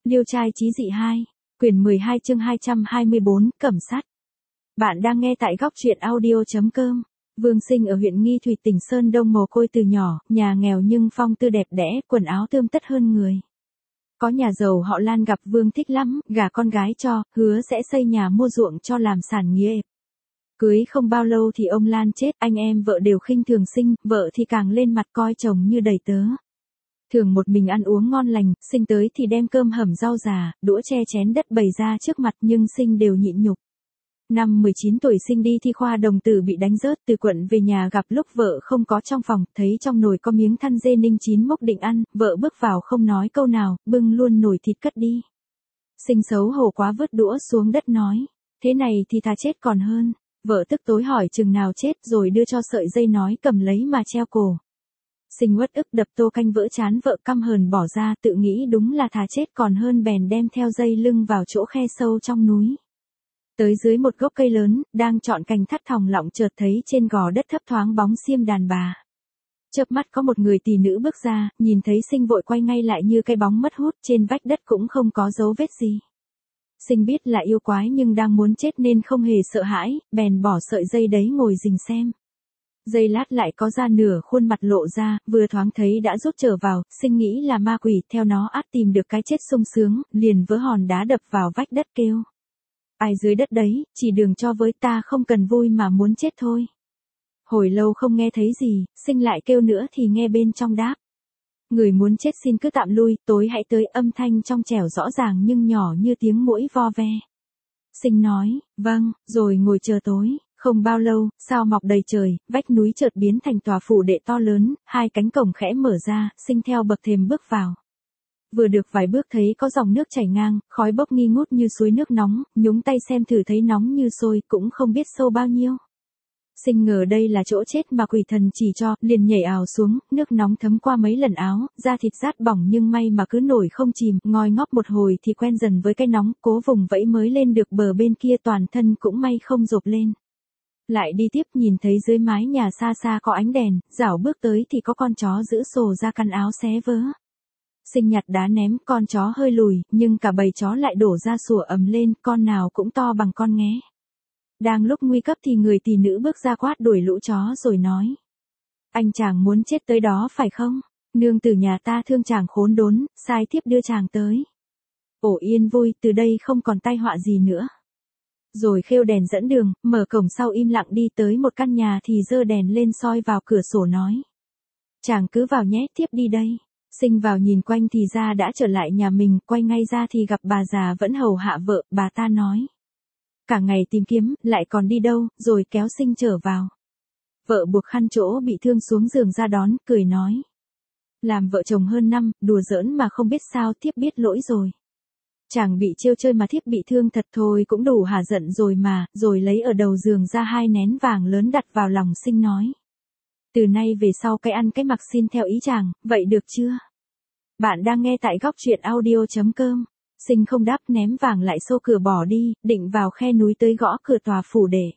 Liêu trai chí dị 2, quyển 12 chương 224, Cẩm sát. Bạn đang nghe tại góc truyện audio.com. Vương Sinh ở huyện Nghi Thủy tỉnh Sơn Đông mồ côi từ nhỏ, nhà nghèo nhưng phong tư đẹp đẽ, quần áo tươm tất hơn người. Có nhà giàu họ Lan gặp Vương thích lắm, gả con gái cho, hứa sẽ xây nhà mua ruộng cho làm sản nghĩa. Cưới không bao lâu thì ông Lan chết, anh em vợ đều khinh thường Sinh, vợ thì càng lên mặt coi chồng như đầy tớ. Thường một mình ăn uống ngon lành, Sinh tới thì đem cơm hầm rau già, đũa che chén đất bày ra trước mặt nhưng Sinh đều nhịn nhục. Năm 19 tuổi Sinh đi thi khoa đồng tử bị đánh rớt, từ quận về nhà gặp lúc vợ không có trong phòng, thấy trong nồi có miếng than dê ninh chín mốc định ăn, vợ bước vào không nói câu nào, bưng luôn nồi thịt cất đi. Sinh xấu hổ quá vứt đũa xuống đất nói, thế này thì thà chết còn hơn. Vợ tức tối hỏi chừng nào chết rồi đưa cho sợi dây nói cầm lấy mà treo cổ. Sinh uất ức đập tô canh vỡ chán vợ căm hờn bỏ ra, tự nghĩ đúng là thà chết còn hơn bèn đem theo dây lưng vào chỗ khe sâu trong núi. Tới dưới một gốc cây lớn, đang chọn cành thắt thòng lọng chợt thấy trên gò đất thấp thoáng bóng xiêm đàn bà. Chớp mắt có một người tỷ nữ bước ra, nhìn thấy Sinh vội quay ngay lại như cái bóng mất hút, trên vách đất cũng không có dấu vết gì. Sinh biết là yêu quái nhưng đang muốn chết nên không hề sợ hãi, bèn bỏ sợi dây đấy ngồi rình xem. Giây lát lại có ra nửa khuôn mặt lộ ra, vừa thoáng thấy đã rút trở vào, Sinh nghĩ là ma quỷ, theo nó ắt tìm được cái chết sung sướng, liền vỡ hòn đá đập vào vách đất kêu. Ai dưới đất đấy, chỉ đường cho với ta không cần vui mà muốn chết thôi. Hồi lâu không nghe thấy gì, Sinh lại kêu nữa thì nghe bên trong đáp. Người muốn chết xin cứ tạm lui, tối hãy tới, âm thanh trong trẻo rõ ràng nhưng nhỏ như tiếng muỗi vo ve. Sinh nói, vâng, rồi ngồi chờ tối. Không bao lâu, sao mọc đầy trời, vách núi chợt biến thành tòa phủ đệ to lớn, hai cánh cổng khẽ mở ra, Sinh theo bậc thềm bước vào. Vừa được vài bước thấy có dòng nước chảy ngang, khói bốc nghi ngút như suối nước nóng, nhúng tay xem thử thấy nóng như sôi, cũng không biết sâu bao nhiêu. Sinh ngờ đây là chỗ chết mà quỷ thần chỉ cho, liền nhảy ào xuống, nước nóng thấm qua mấy lần áo, da thịt rát bỏng nhưng may mà cứ nổi không chìm, ngoi ngóp một hồi thì quen dần với cái nóng, cố vùng vẫy mới lên được bờ bên kia, toàn thân cũng may không rộp lên. Lại đi tiếp nhìn thấy dưới mái nhà xa xa có ánh đèn, dảo bước tới thì có con chó giữ sồ ra căn áo xé vỡ. Sinh nhặt đá ném, con chó hơi lùi, nhưng cả bầy chó lại đổ ra sủa ầm lên, con nào cũng to bằng con nghé. Đang lúc nguy cấp thì người tỷ nữ bước ra quát đuổi lũ chó rồi nói. Anh chàng muốn chết tới đó phải không? Nương tử nhà ta thương chàng khốn đốn, sai thiếp đưa chàng tới. Ổ yên vui, từ đây không còn tai họa gì nữa. Rồi khêu đèn dẫn đường, mở cổng sau im lặng đi tới một căn nhà thì giơ đèn lên soi vào cửa sổ nói. Chàng cứ vào nhé, thiếp đi đây. Sinh vào nhìn quanh thì ra đã trở lại nhà mình, quay ngay ra thì gặp bà già vẫn hầu hạ vợ, bà ta nói. Cả ngày tìm kiếm, lại còn đi đâu, rồi kéo Sinh trở vào. Vợ buộc khăn chỗ bị thương xuống giường ra đón, cười nói. Làm vợ chồng hơn năm, đùa giỡn mà không biết sao, thiếp biết lỗi rồi. Chàng bị trêu chơi mà thiếp bị thương thật thôi cũng đủ hả giận rồi mà, rồi lấy ở đầu giường ra 2 nén vàng lớn đặt vào lòng Sinh nói. Từ nay về sau cái ăn cái mặc xin theo ý chàng, vậy được chưa? Bạn đang nghe tại góc truyện audio.com. Sinh không đáp ném vàng lại xô cửa bỏ đi, định vào khe núi tới gõ cửa tòa phủ để.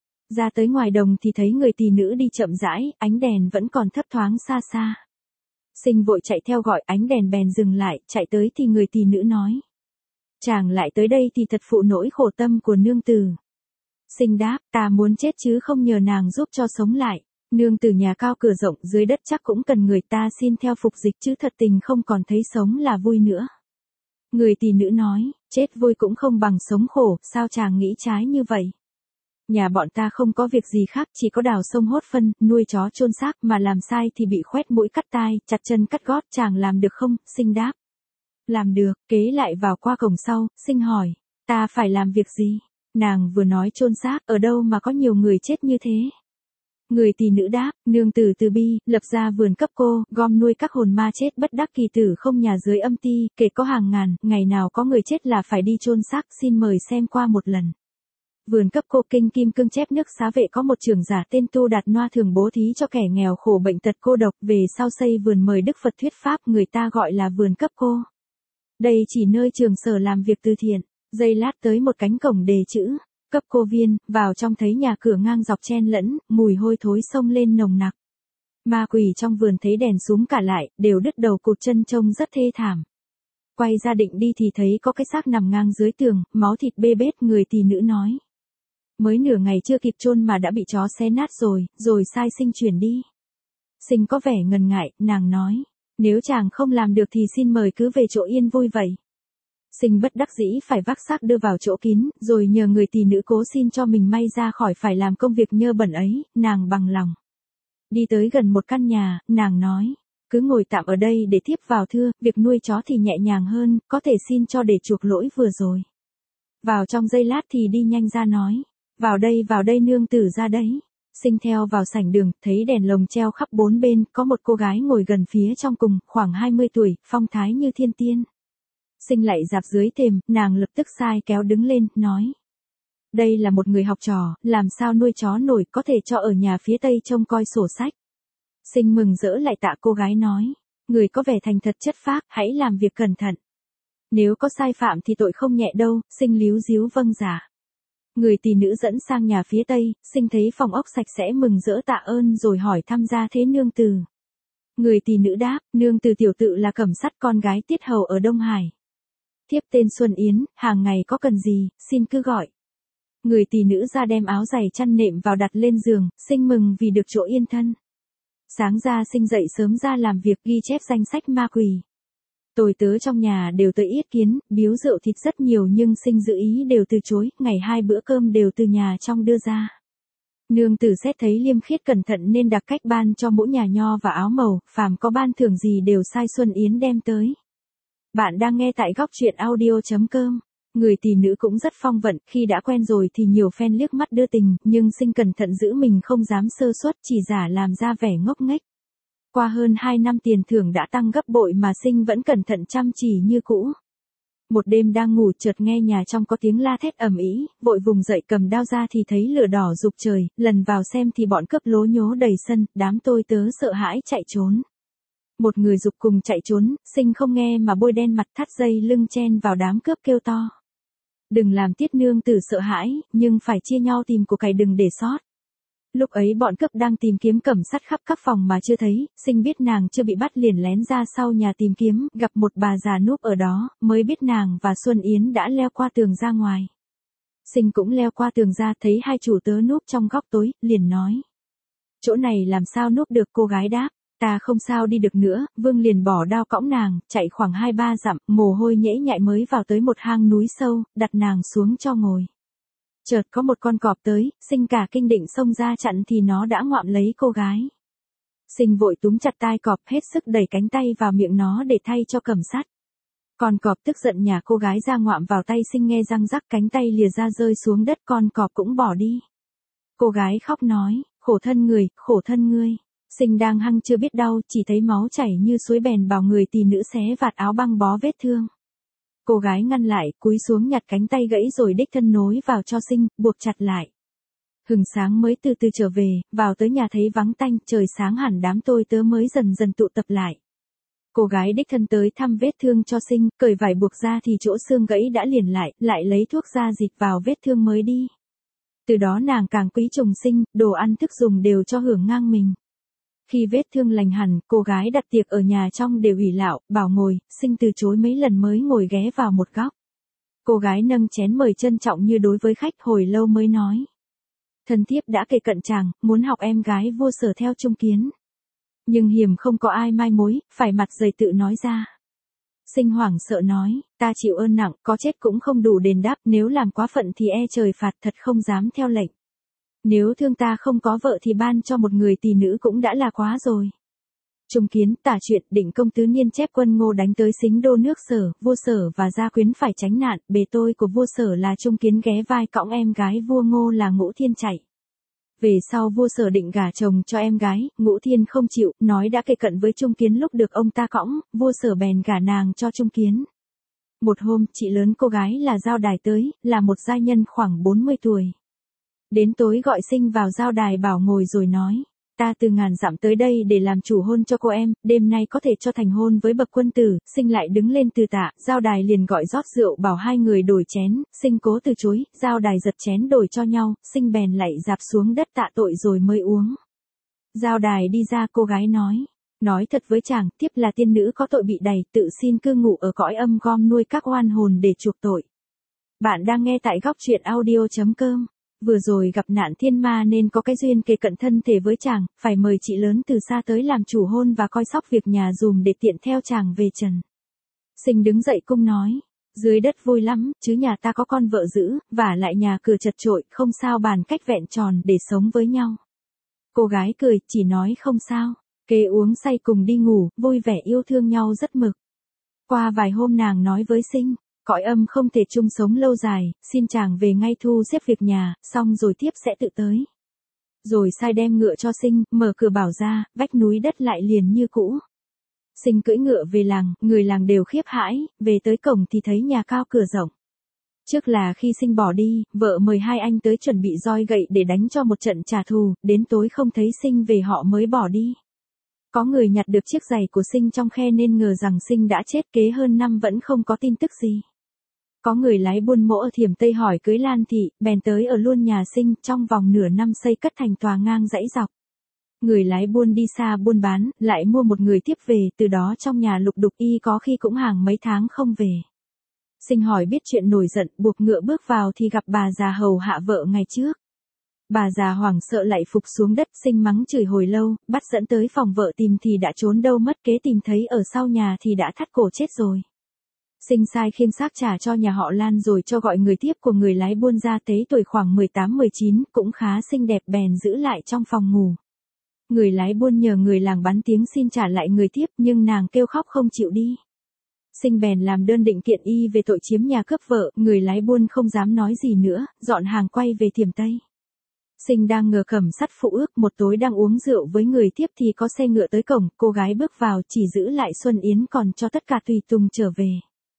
Ra tới ngoài đồng thì thấy người tỷ nữ đi chậm rãi, ánh đèn vẫn còn thấp thoáng xa xa. Sinh vội chạy theo gọi, ánh đèn bèn dừng lại, chạy tới thì người tỷ nữ nói. Chàng lại tới đây thì thật phụ nỗi khổ tâm của nương tử. Sinh đáp, ta muốn chết chứ không nhờ nàng giúp cho sống lại. Nương tử nhà cao cửa rộng, dưới đất chắc cũng cần người ta xin theo phục dịch chứ thật tình không còn thấy sống là vui nữa. Người tỷ nữ nói, chết vui cũng không bằng sống khổ, sao chàng nghĩ trái như vậy? Nhà bọn ta không có việc gì khác, chỉ có đào sông hốt phân, nuôi chó chôn xác, mà làm sai thì bị khoét mũi cắt tai, chặt chân cắt gót, chàng làm được không? Sinh đáp. Làm được, kế lại vào qua cổng sau, Sinh hỏi, ta phải làm việc gì? Nàng vừa nói chôn xác, ở đâu mà có nhiều người chết như thế? Người tỷ nữ đáp, nương tử từ bi, lập ra vườn cấp cô, gom nuôi các hồn ma chết bất đắc kỳ tử không nhà dưới âm ti, kể có hàng ngàn, ngày nào có người chết là phải đi chôn xác, xin mời xem qua một lần. Vườn cấp cô kinh kim cương chép nước Xá Vệ có một trưởng giả tên Tu Đạt Noa thường bố thí cho kẻ nghèo khổ bệnh tật cô độc, về sau xây vườn mời Đức Phật thuyết pháp, người ta gọi là vườn cấp cô. Đây chỉ nơi trường sở làm việc từ thiện. Giây lát tới một cánh cổng đề chữ cấp cô viên, vào trong thấy nhà cửa ngang dọc chen lẫn, mùi hôi thối xông lên nồng nặc. Ma quỷ trong vườn thấy đèn súm cả lại, đều đứt đầu cụt chân trông rất thê thảm. quay ra định đi thì thấy có cái xác nằm ngang dưới tường, máu thịt bê bết. Người tỷ nữ nói. Mới nửa ngày chưa kịp chôn mà đã bị chó xé nát rồi sai Sinh chuyển đi. Sinh có vẻ ngần ngại, nàng nói. Nếu chàng không làm được thì xin mời cứ về chỗ yên vui vậy. Sinh bất đắc dĩ phải vác xác đưa vào chỗ kín, rồi nhờ người tỷ nữ cố xin cho mình may ra khỏi phải làm công việc nhơ bẩn ấy, nàng bằng lòng. Đi tới gần một căn nhà, nàng nói. Cứ ngồi tạm ở đây để tiếp vào thưa, việc nuôi chó thì nhẹ nhàng hơn, có thể xin cho để chuộc lỗi vừa rồi. Vào trong giây lát thì đi nhanh ra nói. Vào đây nương tử ra đấy. Sinh theo vào sảnh đường, thấy đèn lồng treo khắp bốn bên, có một cô gái ngồi gần phía trong cùng, khoảng 20 tuổi, phong thái như thiên tiên. Sinh lại dạp dưới thềm, nàng lập tức sai kéo đứng lên, nói. Đây là một người học trò, làm sao nuôi chó nổi, có thể cho ở nhà phía tây trông coi sổ sách. Sinh mừng rỡ lại tạ cô gái nói. Người có vẻ thành thật chất phác, hãy làm việc cẩn thận. Nếu có sai phạm thì tội không nhẹ đâu. Sinh líu díu vâng dạ. Người tỷ nữ dẫn sang nhà phía tây, Sinh thấy phòng ốc sạch sẽ mừng rỡ tạ ơn rồi hỏi thăm gia thế nương tử. Người tỷ nữ đáp, nương tử tiểu tự là Cẩm Sắt, con gái Tiết hầu ở Đông Hải. Thiếp tên Xuân Yến, hàng ngày có cần gì, xin cứ gọi. Người tỷ nữ ra đem áo giày chăn nệm vào đặt lên giường, Sinh mừng vì được chỗ yên thân. Sáng ra Sinh dậy sớm ra làm việc ghi chép danh sách ma quỷ. Tôi tớ trong nhà đều tới yết kiến, biếu rượu thịt rất nhiều nhưng Sinh giữ ý đều từ chối, ngày 2 bữa cơm đều từ nhà trong đưa ra. Nương tử xét thấy liêm khiết cẩn thận nên đặc cách ban cho mỗi nhà nho và áo màu, phàm có ban thưởng gì đều sai Xuân Yến đem tới. Bạn đang nghe tại góc truyện audio.com. Người tỷ nữ cũng rất phong vận, khi đã quen rồi thì nhiều phen liếc mắt đưa tình, nhưng Sinh cẩn thận giữ mình không dám sơ suất, chỉ giả làm ra vẻ ngốc nghếch. Qua hơn 2 năm tiền thưởng đã tăng gấp bội mà Sinh vẫn cẩn thận chăm chỉ như cũ. Một đêm đang ngủ chợt nghe nhà trong có tiếng la thét ầm ĩ, vội vùng dậy cầm đao ra thì thấy lửa đỏ rục trời, lần vào xem thì bọn cướp lố nhố đầy sân, đám tôi tớ sợ hãi chạy trốn. Một người giục cùng chạy trốn, Sinh không nghe mà bôi đen mặt thắt dây lưng chen vào đám cướp kêu to. Đừng làm Tiết nương tử sợ hãi, nhưng phải chia nhau tìm của cải đừng để sót. Lúc ấy bọn cướp đang tìm kiếm Cẩm Sắt khắp các phòng mà chưa thấy, Sinh biết nàng chưa bị bắt liền lén ra sau nhà tìm kiếm, gặp một bà già núp ở đó, mới biết nàng và Xuân Yến đã leo qua tường ra ngoài. Sinh cũng leo qua tường ra thấy hai chủ tớ núp trong góc tối, liền nói. Chỗ này làm sao núp được, cô gái đáp. Ta không sao đi được nữa, Vương liền bỏ đao cõng nàng, chạy khoảng 2-3 dặm, mồ hôi nhễ nhại mới vào tới một hang núi sâu, đặt nàng xuống cho ngồi. Chợt có một con cọp tới, Sinh cả kinh định xông ra chặn thì nó đã ngoạm lấy cô gái. Sinh vội túm chặt tai cọp, hết sức đẩy cánh tay vào miệng nó để thay cho Cẩm Sắt. Con cọp tức giận nhả cô gái ra ngoạm vào tay Sinh, nghe răng rắc cánh tay lìa ra rơi xuống đất, con cọp cũng bỏ đi. Cô gái khóc nói, khổ thân người, khổ thân ngươi. Sinh đang hăng chưa biết đau, chỉ thấy máu chảy như suối bèn bảo người tỷ nữ xé vạt áo băng bó vết thương. Cô gái ngăn lại, cúi xuống nhặt cánh tay gãy rồi đích thân nối vào cho Sinh, buộc chặt lại. Hừng sáng mới từ từ trở về, vào tới nhà thấy vắng tanh, trời sáng hẳn đám tôi tớ mới dần dần tụ tập lại. Cô gái đích thân tới thăm vết thương cho Sinh, cởi vải buộc ra thì chỗ xương gãy đã liền lại lấy thuốc da dịt vào vết thương mới đi. Từ đó nàng càng quý trùng Sinh, đồ ăn thức dùng đều cho hưởng ngang mình. Khi vết thương lành hẳn, cô gái đặt tiệc ở nhà trong đều ủy lạo, bảo ngồi, Sinh từ chối mấy lần mới ngồi ghé vào một góc. Cô gái nâng chén mời trân trọng như đối với khách, hồi lâu mới nói. Thân thiếp đã kể cận chàng, muốn học em gái vua Sở theo Trung Kiến. Nhưng hiềm không có ai mai mối, phải mặt dày tự nói ra. Sinh hoảng sợ nói, ta chịu ơn nặng, có chết cũng không đủ đền đáp, nếu làm quá phận thì e trời phạt, thật không dám theo lệnh. Nếu thương ta không có vợ thì ban cho một người tỷ nữ cũng đã là quá rồi. Trung Kiến tả chuyện, Định công tứ niên chép quân Ngô đánh tới Sính đô nước Sở, vua Sở và gia quyến phải tránh nạn, bề tôi của vua Sở là Trung Kiến ghé vai cõng em gái vua Ngô là Ngũ Thiên chạy. Về sau vua Sở định gả chồng cho em gái, Ngũ Thiên không chịu, nói đã kề cận với Trung Kiến lúc được ông ta cõng, vua Sở bèn gả nàng cho Trung Kiến. Một hôm, chị lớn cô gái là Giao Đài tới, là một giai nhân khoảng 40 tuổi. Đến tối gọi Sinh vào giao đài bảo ngồi rồi nói, ta từ ngàn dặm tới đây để làm chủ hôn cho cô em, đêm nay có thể cho thành hôn với bậc quân tử. Sinh lại đứng lên từ tạ, giao đài liền gọi rót rượu bảo hai người đổi chén, Sinh cố từ chối, giao đài giật chén đổi cho nhau, Sinh bèn lạy dạp xuống đất tạ tội rồi mới uống. Giao đài đi ra, cô gái nói, Nói thật với chàng, tiếp là tiên nữ có tội bị đày, tự xin cư ngụ ở cõi âm gom nuôi các oan hồn để chuộc tội. Bạn đang nghe tại góc truyện audio.com. Vừa rồi gặp nạn thiên ma nên có cái duyên kề cận thân thể với chàng, phải mời chị lớn từ xa tới làm chủ hôn và coi sóc việc nhà dùm để tiện theo chàng về trần. Sinh đứng dậy cung nói, dưới đất vui lắm, chứ nhà ta có con vợ giữ, và lại nhà cửa chật chội, không sao bàn cách vẹn tròn để sống với nhau. Cô gái cười, chỉ nói không sao, kê uống say cùng đi ngủ, vui vẻ yêu thương nhau rất mực. Qua vài hôm nàng nói với Sinh, cõi âm không thể chung sống lâu dài, xin chàng về ngay thu xếp việc nhà, xong rồi tiếp sẽ tự tới. Rồi sai đem ngựa cho Sinh, mở cửa bảo ra, vách núi đất lại liền như cũ. Sinh cưỡi ngựa về làng, người làng đều khiếp hãi, về tới cổng thì thấy nhà cao cửa rộng. Trước là khi Sinh bỏ đi, vợ mời hai anh tới chuẩn bị roi gậy để đánh cho một trận trả thù, đến tối không thấy Sinh về họ mới bỏ đi. Có người nhặt được chiếc giày của Sinh trong khe nên ngờ rằng Sinh đã chết, kế hơn năm vẫn không có tin tức gì. Có người lái buôn mỗ ở Thiểm Tây hỏi cưới Lan Thị, bèn tới ở luôn nhà Sinh, trong vòng nửa năm xây cất thành tòa ngang dãy dọc. Người lái buôn đi xa buôn bán, lại mua một người tiếp về, từ đó trong nhà lục đục y có khi cũng hàng mấy tháng không về. Sinh hỏi biết chuyện nổi giận, buộc ngựa bước vào thì gặp bà già hầu hạ vợ ngày trước. Bà già hoảng sợ lại phục xuống đất, Sinh mắng chửi hồi lâu, bắt dẫn tới phòng vợ tìm thì đã trốn đâu mất, kế tìm thấy ở sau nhà thì đã thắt cổ chết rồi. Sinh sai khiêng xác trả cho nhà họ Lan rồi cho gọi người tiếp của người lái buôn ra, tế tuổi khoảng 18-19, cũng khá xinh đẹp, bèn giữ lại trong phòng ngủ. Người lái buôn nhờ người làng bắn tiếng xin trả lại người tiếp, nhưng nàng kêu khóc không chịu đi. Sinh bèn làm đơn định kiện y về tội chiếm nhà cướp vợ, người lái buôn không dám nói gì nữa, dọn hàng quay về Thiểm Tây. Sinh đang ngờ cầm sắt phụ ước, một tối đang uống rượu với người tiếp thì có xe ngựa tới cổng, cô gái bước vào chỉ giữ lại Xuân Yến còn cho tất cả tùy tùng trở về.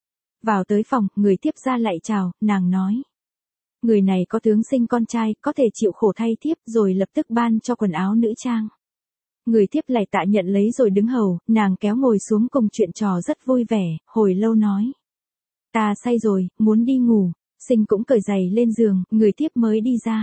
Vào tới phòng, người tiếp ra lại chào, nàng nói. Người này có tướng sinh con trai, có thể chịu khổ thay thiếp, rồi lập tức ban cho quần áo nữ trang. Người tiếp lại tạ nhận lấy rồi đứng hầu, nàng kéo ngồi xuống cùng chuyện trò rất vui vẻ, hồi lâu nói. Ta say rồi, muốn đi ngủ. Sinh cũng cởi giày lên giường, người tiếp mới đi ra.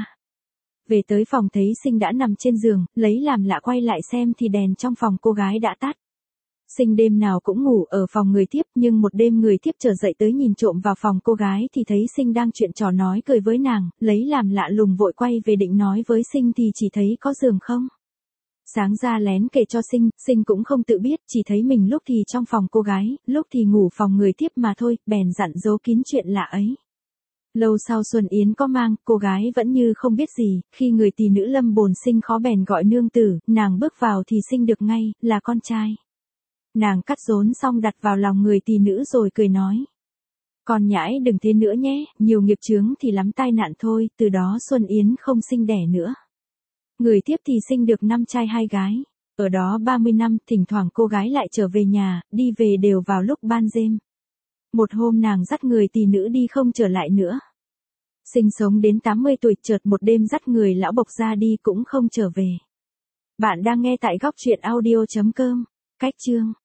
Về tới phòng thấy Sinh đã nằm trên giường, lấy làm lạ quay lại xem thì đèn trong phòng cô gái đã tắt. Sinh đêm nào cũng ngủ ở phòng người tiếp, nhưng một đêm người tiếp trở dậy tới nhìn trộm vào phòng cô gái thì thấy Sinh đang chuyện trò nói cười với nàng, lấy làm lạ lùng vội quay về định nói với Sinh thì chỉ thấy có giường không. Sáng ra lén kể cho Sinh cũng không tự biết, chỉ thấy mình lúc thì trong phòng cô gái, lúc thì ngủ phòng người tiếp mà thôi, bèn dặn giấu kín chuyện lạ ấy. Lâu sau Xuân Yến có mang, cô gái vẫn như không biết gì, khi người tỳ nữ lâm bồn Sinh khó bèn gọi nương tử, nàng bước vào thì Sinh được ngay, là con trai. Nàng cắt rốn xong đặt vào lòng người tỳ nữ rồi cười nói. Con nhãi đừng thế nữa nhé, nhiều nghiệp chướng thì lắm tai nạn thôi, từ đó Xuân Yến không sinh đẻ nữa. Người tiếp thì sinh được 5 trai 2 gái. Ở đó 30 năm, thỉnh thoảng cô gái lại trở về nhà, đi về đều vào lúc ban đêm. Một hôm nàng dắt người tỳ nữ đi không trở lại nữa. Sinh sống đến 80 tuổi, chợt một đêm dắt người lão bộc ra đi cũng không trở về. Bạn đang nghe tại góc truyện audio.com. Cách chương